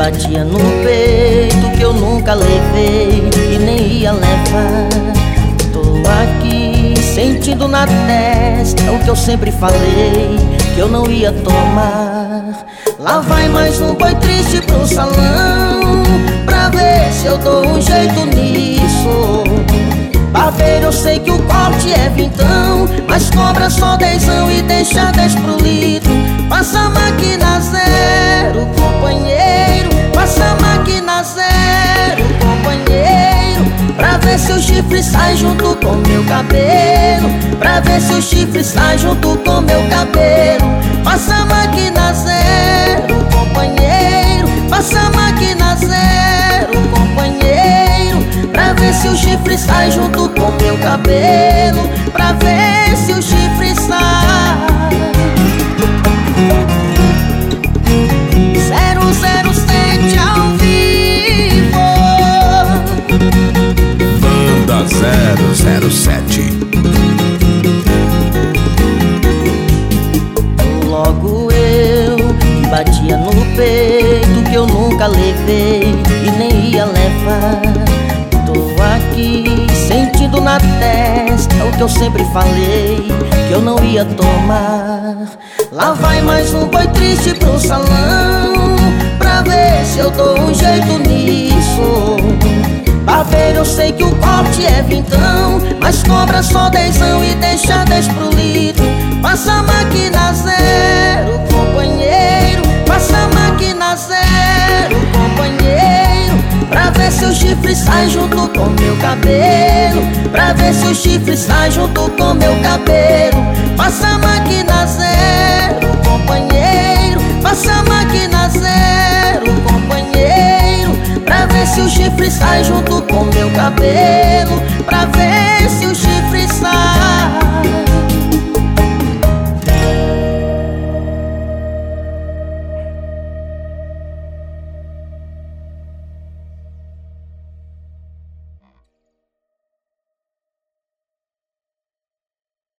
batia no peito que eu nunca levei e nem ia levar. Tô aqui sentindo na testa o que eu sempre falei que eu não ia tomar. Lá vai mais um boi triste pro salão pra ver se eu dou um jeito nisso. Barbeiro, eu sei que o corte é vintão, mas cobra só dezão e deixa 10 pro litro. Passa a máquina zero, companheiro. Passa a máquina zero, companheiro, pra ver se o chifre sai junto com meu cabelo. Pra ver se o chifre sai junto com meu cabelo. Passa a máquina zero, companheiro. Passa a máquina zero, companheiro, pra ver se o chifre sai junto com meu cabelo. Pra ver se o chifre sai. 007 ao vivo. Banda 007. Logo eu que batia no peito que eu nunca levei e nem ia levar. Tô aqui sentindo na testa o que eu sempre falei que eu não ia tomar. Lá vai mais um boi triste pro salão pra ver se eu dou um jeito nisso. Barbeiro, eu sei que o corte é vintão, mas cobra só dezão e deixa 10 pro litro. Passa a máquina zero, companheiro. Passa a máquina zero, companheiro, pra ver se o chifre sai junto com meu cabelo. Pra ver se o chifre sai junto com meu cabelo. Passa a máquina zero, companheiro. Passa a máquina zero, companheiro, pra ver se o chifre sai junto com meu cabelo. Pra ver se o chifre sai.